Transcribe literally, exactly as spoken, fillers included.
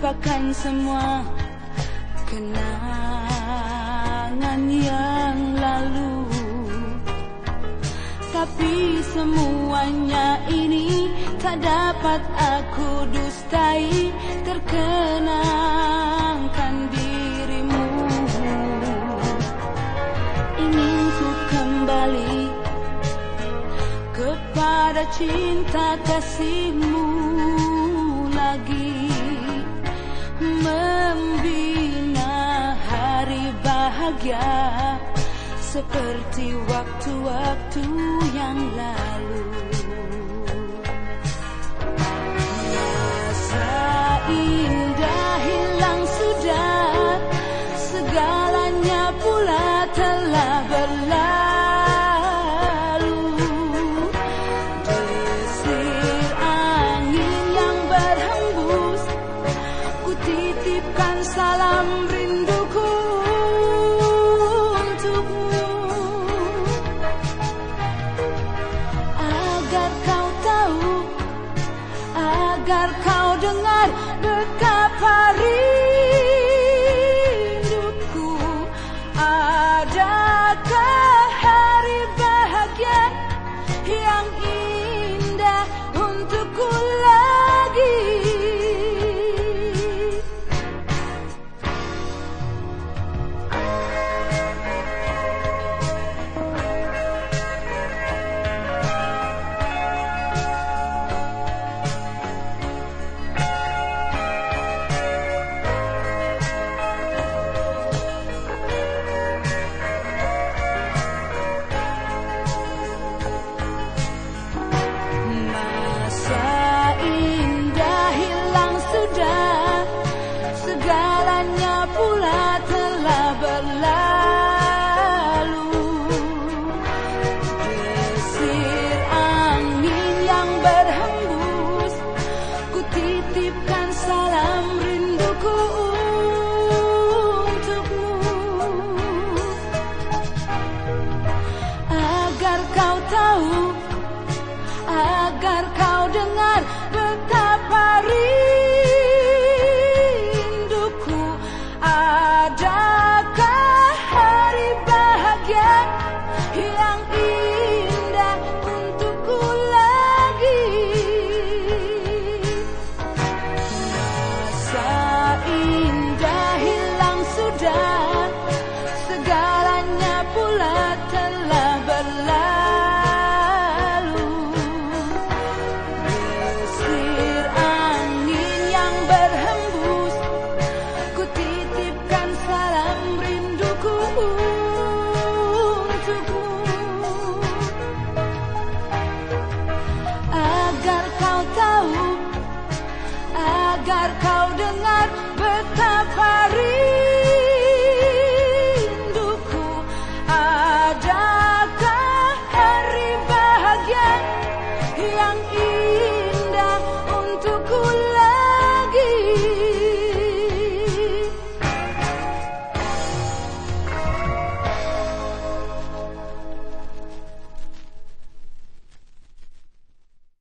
lupakan semua kenangan yang lalu. Tapi semuanya ini tak dapat aku dustai, terkenangkan dirimu. Ingin ku kembali kepada cinta kasihmu lagi, membina hari bahagia seperti waktu-waktu yang lalu. Masa indah hilang sudah, segalanya pula telah berlalu. Desir angin yang berhembus, ku titipkan salam rinduku untukmu, agar kau tahu, agar kau dengar betapa rinduku. Adakah hari bahagia yang indah untukku lagi? Segalanya pula telah berlalu. Desir angin yang berhembus, ku titipkan salam rinduku untukmu, agar kau tahu, agar kau dengar betapa rinduku. Adakah hari bahagia yang indah untukku lagi? Masa ini